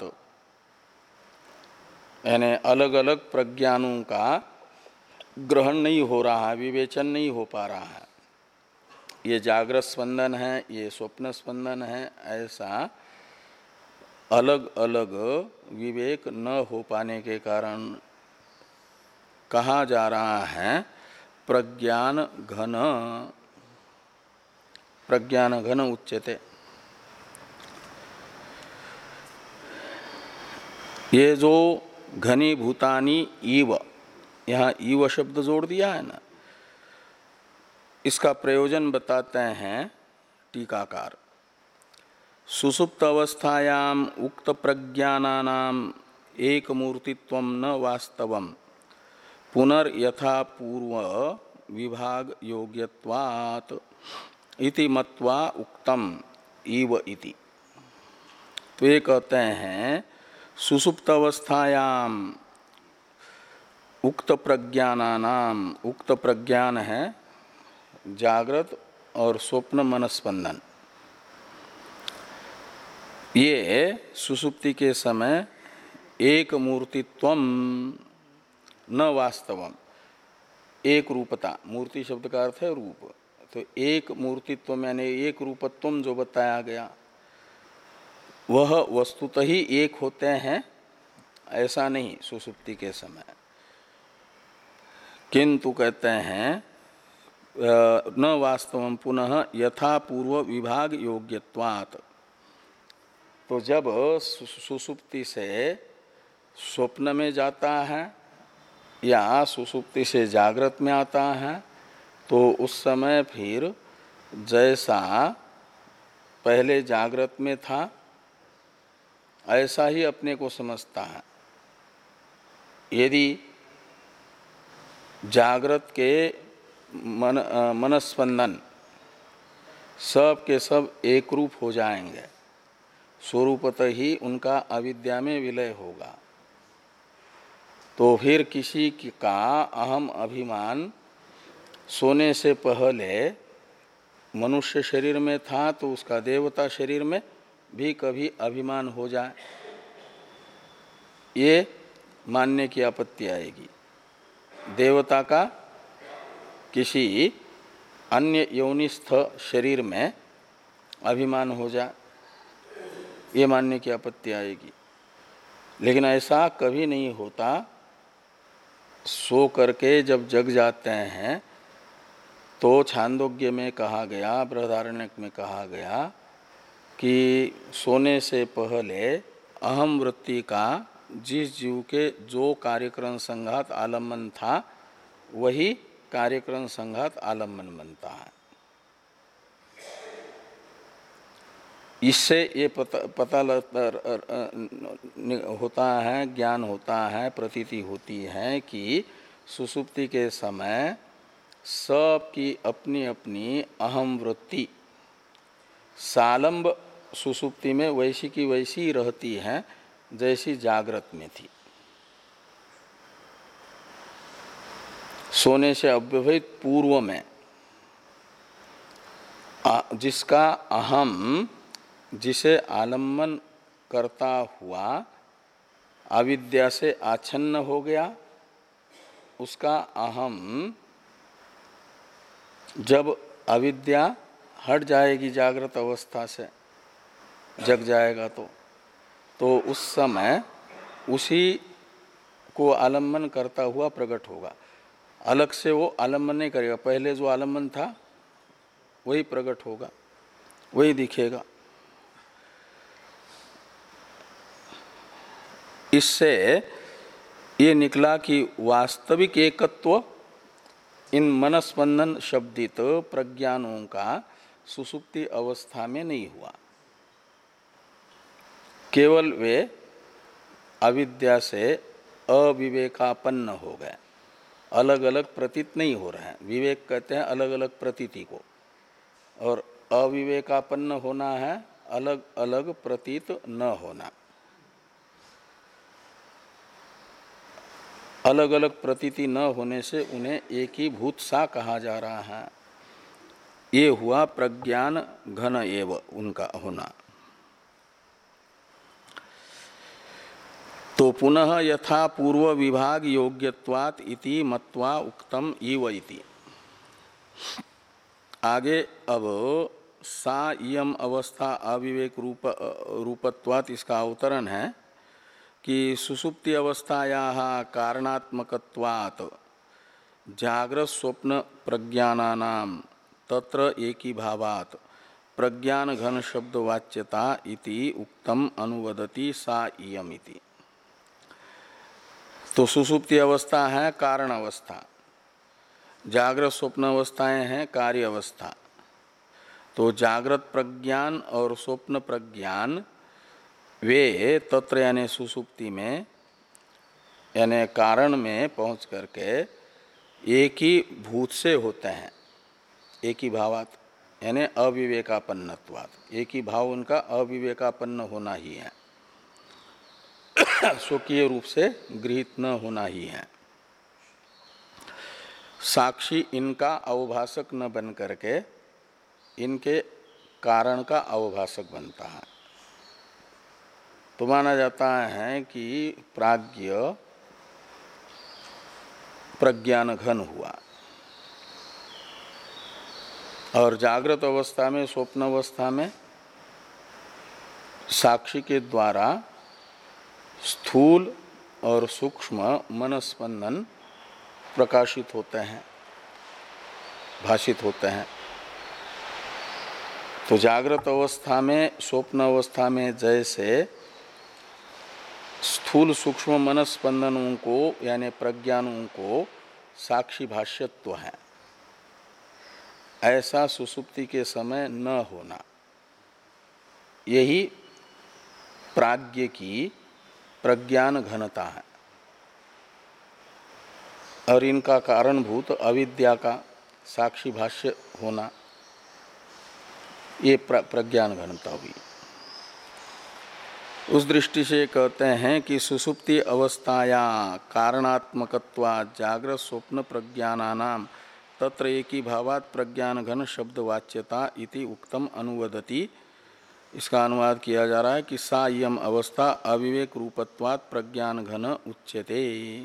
यानी अलग अलग प्रज्ञानों का ग्रहण नहीं हो रहा है, विवेचन नहीं हो पा रहा है। ये जागृत स्पंदन है, ये स्वप्न स्पंदन है, ऐसा अलग अलग विवेक न हो पाने के कारण कहा जा रहा है प्रज्ञान घन, प्रज्ञान घन उच्यते। ये जो घनीभूतानि इव, यहाँ इव शब्द जोड़ दिया है ना, इसका प्रयोजन बताते हैं टीकाकार। सुसुप्त अवस्थायाम उक्त प्रज्ञानानाम एक मूर्तित्वम न वास्तवम पुनर्यथा पूर्व विभाग योग्यत्वात् इति मत्वा उक्तम इव इति। तो ये कहते हैं सुसुप्त अवस्थायाम उक्त प्रज्ञानानाम, उक्त प्रज्ञान है जागृत और स्वप्न मनस्पंदन, ये सुसुप्ति के समय एक मूर्तित्वम न वास्तवम, एक रूपता, मूर्ति शब्द का अर्थ है रूप, तो एक मूर्तित्व यानी एक रूपत्वम जो बताया गया वह वस्तुतः ही एक होते हैं, ऐसा नहीं सुसुप्ति के समय। किंतु कहते हैं न वास्तवम पुनः यथा पूर्व विभाग योग्यत्वात्। तो जब सुसुप्ति से स्वप्न में जाता है या सुसुप्ति से जागृत में आता है, तो उस समय फिर जैसा पहले जागृत में था ऐसा ही अपने को समझता है। यदि जागृत के मन मनस्पंदन सब के सब एक रूप हो जाएंगे, स्वरूपतः ही उनका अविद्या में विलय होगा, तो फिर किसी का अहम अभिमान सोने से पहले मनुष्य शरीर में था तो उसका देवता शरीर में भी कभी अभिमान हो जाए, ये मानने की आपत्ति आएगी। देवता का किसी अन्य योनिस्थ शरीर में अभिमान हो जाए, ये मानने की आपत्ति आएगी। लेकिन ऐसा कभी नहीं होता। सो करके जब जग जाते हैं तो छांदोग्य में कहा गया, बृहदारण्यक में कहा गया कि सोने से पहले अहम वृत्ति का जिस जीव के जो कार्यक्रम संघात आलम्बन था वही कार्यक्रम संघात आलम्बन बनता है। इससे ये पता, पता होता है, ज्ञान होता है, प्रतीति होती है कि सुसुप्ति के समय सब की अपनी अपनी अहम वृत्ति सालंब सुसुप्ति में वैसी की वैसी रहती है जैसी जागृत में थी। सोने से अव्यवहित पूर्व में जिसका अहम जिसे आलम्बन करता हुआ अविद्या से आच्छन्न हो गया, उसका अहम जब अविद्या हट जाएगी जागृत अवस्था से, जग जाएगा तो तो उस समय उसी को आलम्बन करता हुआ प्रकट होगा। अलग से वो आलम्बन नहीं करेगा, पहले जो आलम्बन था वही प्रकट होगा, वही दिखेगा। इससे ये निकला कि वास्तविक एकत्व इन मनस्पंदन शब्दित प्रज्ञानों का सुसुप्ति अवस्था में नहीं हुआ, केवल वे अविद्या से अविवेकापन्न हो गए, अलग अलग प्रतीत नहीं हो रहे हैं। विवेक कहते हैं अलग अलग प्रतीति को, और अविवेकापन्न होना है अलग अलग प्रतीत न होना। अलग अलग प्रतीति न होने से उन्हें एक ही भूत सा कहा जा रहा है। ये हुआ प्रज्ञान घन एव उनका होना। तो पुनः यथा पूर्व विभाग योग्यत्वात् इति मत्वा उक्तम इव इति। आगे अब सा इयम अवस्था अविवेक रूप रूपत्वात् इसका अवतरण है कि सुसुप्ति अवस्थायाः कारणात्मकत्वात् जागृत स्वप्न प्रज्ञानानाम तत्र एकीभावात् प्रज्ञान घन शब्द वाच्यता इति उक्तम अनुवदति सा इयम इति। तो सुसुप्ति अवस्था है कारण अवस्था, जागृत स्वप्न अवस्थाएं हैं कार्य अवस्था। तो जागृत प्रज्ञान और स्वप्न प्रज्ञान वे तत्र यानी सुसुप्ति में यानी कारण में पहुंच करके एक ही भूत से होते हैं, एक ही भावात यानी अविवेकापन्नत्वात्, एक ही भाव उनका अविवेकापन्न होना ही है, स्वकीय रूप से गृहीत न होना ही है। साक्षी इनका अवभाषक न बन करके इनके कारण का अवभाषक बनता है। तो माना जाता है कि प्राज्ञ प्रज्ञान घन हुआ, और जागृत अवस्था में स्वप्न अवस्था में साक्षी के द्वारा स्थूल और सूक्ष्म मनस्पंदन प्रकाशित होते हैं, भाषित होते हैं। तो जागृत अवस्था में स्वप्न अवस्था में जैसे स्थूल सूक्ष्म मनस्पंदनों को यानी प्रज्ञानों को साक्षी भाष्यत्व है, ऐसा सुसुप्ति के समय न होना, यही प्राज्ञ की प्रज्ञान घनता है और इनका कारणभूत अविद्या का साक्षी भाष्य होना, ये प्रज्ञान घनता हुई। उस दृष्टि से कहते हैं कि सुषुप्ति अवस्थाया कारणात्मकत्वात् जागृत स्वप्न प्रज्ञानानाम तत्र एकी भावात् प्रज्ञान घन शब्द वाच्यता इति उक्तम अनुवदति। इसका अनुवाद किया जा रहा है कि सा इयम अवस्था अविवेक रूपत्वात् प्रज्ञान घन उच्यते।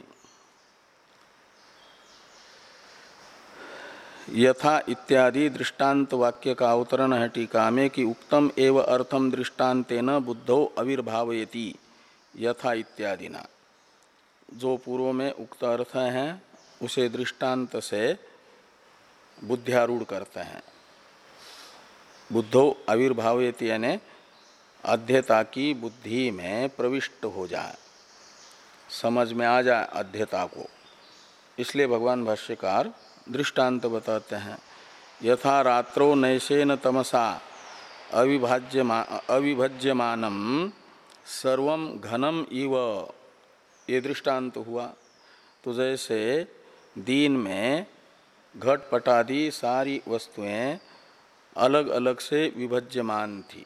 यथा इत्यादि दृष्टांत वाक्य का अवतरण है टीका में कि उक्तम एव अर्थम दृष्टांतेन बुद्धौ आविर्भावयति यथा इत्यादि ना, जो पूर्व में उक्त अर्थ है उसे दृष्टांत से बुद्ध्यारूढ़ करते हैं। बुद्धौ आविर्भावयति यानी अध्यता की बुद्धि में प्रविष्ट हो जाए, समझ में आ जाए अध्यता को, इसलिए भगवान भाष्यकार दृष्टांत बताते हैं। यथा रात्रो नैशेन तमसा अविभाज्यमा अविभज्यमानम सर्वम घनम इव, ये दृष्टांत हुआ। तो जैसे दिन में घट पटादि सारी वस्तुएं अलग अलग से विभज्यमान थी,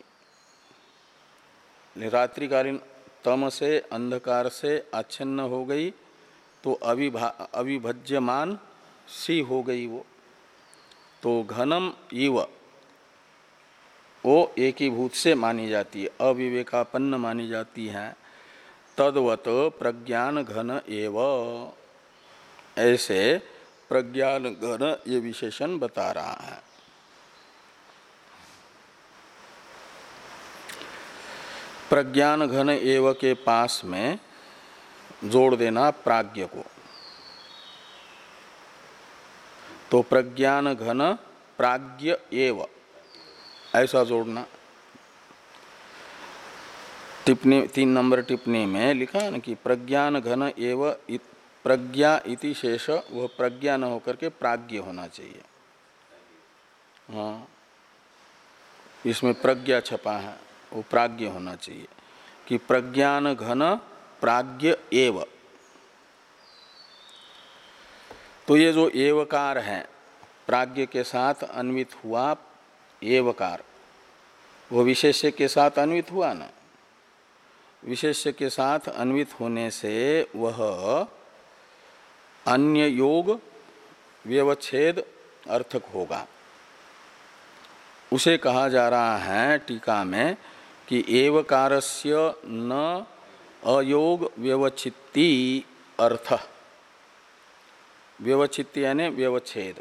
रात्रिकालीन तम से अंधकार से आच्छन्न हो गई तो अविभा अविभज्यमान सी हो गई वो, तो घनम इव वो एकीभूत से मानी जाती है, अविवेकापन्न मानी जाती है। तद्वत प्रज्ञान घन एव, ऐसे प्रज्ञान घन ये विशेषण बता रहा है। प्रज्ञान घन एव के पास में जोड़ देना प्राज्ञ को, तो प्रज्ञान घन प्राज्ञ एव ऐसा जोड़ना। टिप्पणी तीन नंबर टिप्पणी में लिखा है ना कि प्रज्ञान घन एव प्रज्ञा इति शेष, वह प्रज्ञा न होकर के प्राज्ञ होना चाहिए। हाँ, इसमें प्रज्ञा छपा है, वो प्राज्ञ होना चाहिए कि प्रज्ञान घन प्राज्ञ एव। तो ये जो एवकार है प्राज्ञ के साथ अन्वित हुआ एवकार, वो विशेष्य के साथ अन्वित हुआ ना, विशेष्य के साथ अन्वित होने से वह अन्य योग व्यवच्छेद अर्थक होगा। उसे कहा जा रहा है टीका में कि एवकारस्य न अयोग व्यवच्छित्ति अर्थ, व्यवच्छित्ति यानी व्यवच्छेद,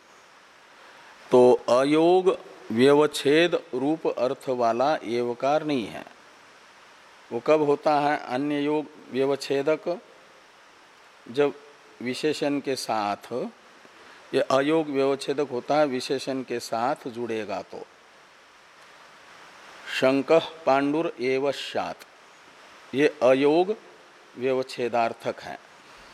तो अयोग व्यवच्छेद रूप अर्थ वाला एवकार नहीं है। वो कब होता है अन्य योग व्यवच्छेदक, जब विशेषण के साथ, ये अयोग व्यवच्छेदक होता है विशेषण के साथ जुड़ेगा तो। शंकः पांडुर एव स्यात्, ये अयोग व्यवच्छेदार्थक है।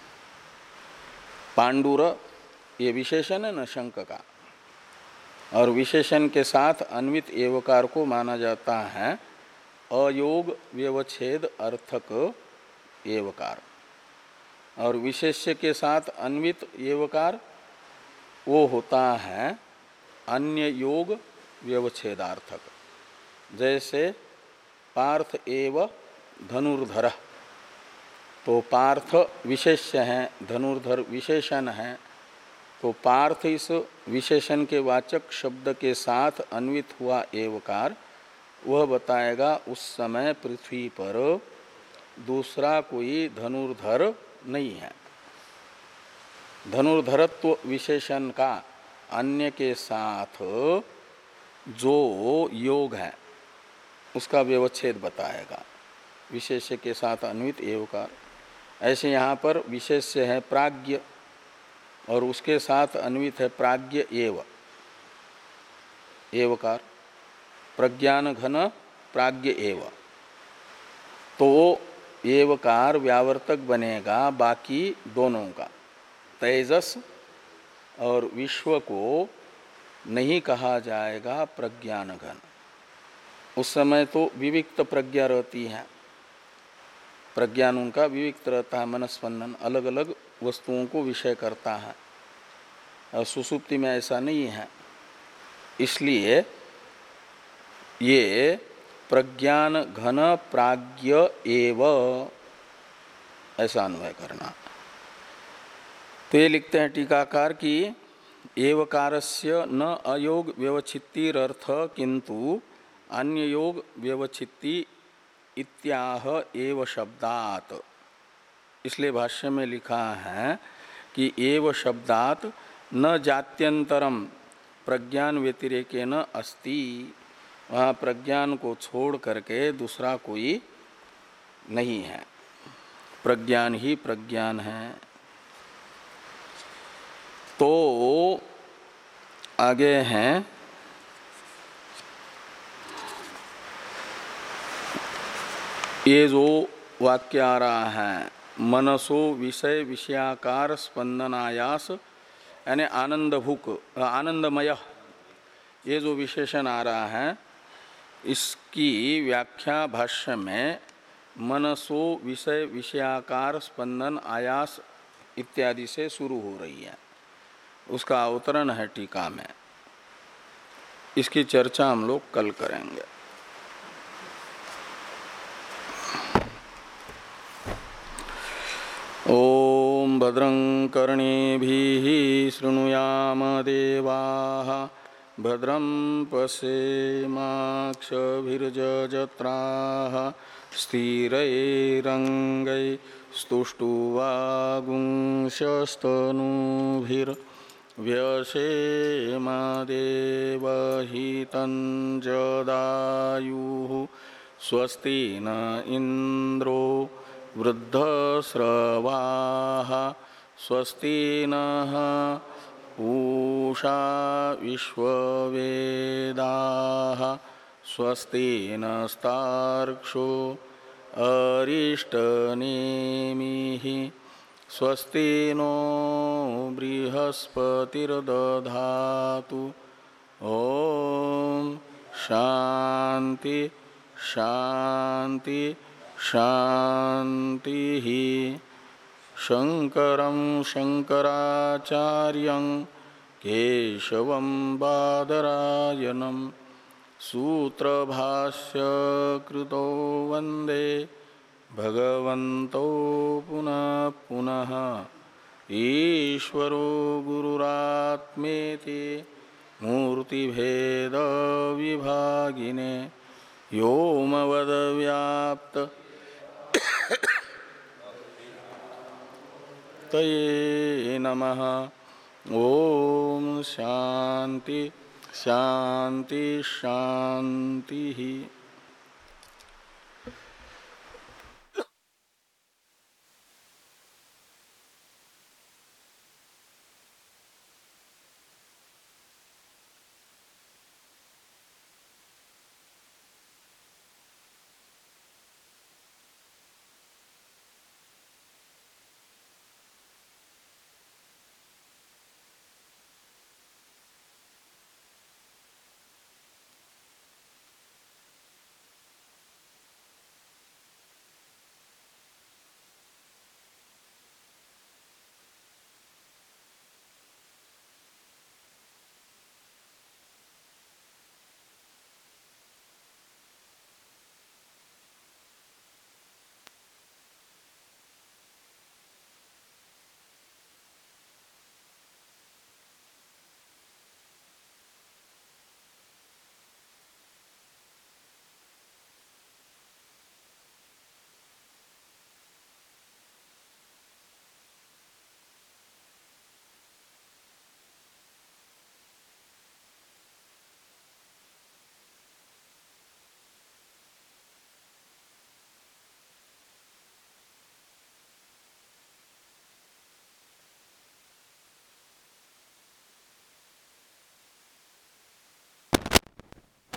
पांडुर ये विशेषण है न शंक का, और विशेषण के साथ अन्वित एवकार को माना जाता है अयोग व्यवच्छेद अर्थक एवकार, और विशेष्य के साथ अन्वित एवकार वो होता है अन्य योग व्यवच्छेदार्थक। जैसे पार्थ एव धनुर्धर, तो पार्थ विशेष्य है, धनुर्धर विशेषण है, तो पार्थ इस विशेषण के वाचक शब्द के साथ अन्वित हुआ एवकार वह बताएगा उस समय पृथ्वी पर दूसरा कोई धनुर्धर नहीं है। धनुर्धरत्व विशेषण का अन्य के साथ जो योग है उसका व्यवच्छेद बताएगा, विशेष्य के साथ अन्वित एवकार। ऐसे यहाँ पर विशेष्य है प्राज्ञ और उसके साथ अन्वित है प्राज्ञ एव एवकार, प्रज्ञान घन प्राज्ञ एव, तो एवकार व्यावर्तक बनेगा बाकी दोनों का। तेजस और विश्व को नहीं कहा जाएगा प्रज्ञान घन, उस समय तो विविक्त प्रज्ञा रहती है, प्रज्ञान उनका विविक्त रहता है, मनस्पंदन अलग अलग वस्तुओं को विषय करता है, और सुसुप्ति में ऐसा नहीं है। इसलिए ये प्रज्ञान घन प्राज्ञ एव ऐसा अन्वय करना। तो ये लिखते हैं टीकाकार कि एवकारस्य न अयोग व्यवच्छित्तिरर्थ किंतु अन्य योग व्यवच्छित्ति इत्याह एव शब्दात। इसलिए भाष्य में लिखा है कि एव शब्दात न जात्यंतरम प्रज्ञान व्यतिरेकेन अस्ति, वहाँ प्रज्ञान को छोड़ करके दूसरा कोई नहीं है, प्रज्ञान ही प्रज्ञान है। तो आगे हैं ये जो वाक्य आ रहा है, मनसो विषय विषयाकार स्पंदनायास यानी आनंदभुक आनंदमय, ये जो विशेषण आ रहा है इसकी व्याख्या भाष्य में मनसो विषय विषयाकार स्पंदन आयास इत्यादि से शुरू हो रही है, उसका अवतरण है टीका में। इसकी चर्चा हम लोग कल करेंगे। ओम भद्रं कर्णेभिः शृणुयाम देवाः भद्रं पश्येमाक्षभिर्यजत्राः स्थिरैरङ्गैस्तुष्टुवागुंशस्तनूभिर्व्यसेम देवहितं जदायुः स्वस्ति न इन्द्रो वृद्धस्रवाः स्वस्ति नः पूषा विश्ववेदाः स्वस्ति नस्तार्क्ष्यो अरिष्टनेमिः स्वस्ति नो बृहस्पतिर्दधातु। ओम शांति शांति शांति। शंकरं शंकराचार्यं केशवं बादरायणं सूत्रभाष्य कृतो वंदे भगवन्तो पुनः पुनः। ईश्वरो गुरुरात्मेति मूर्तिभेद विभागिने व्योमवद्व्याप्त तये नमः। ओम शांति शांति शांति।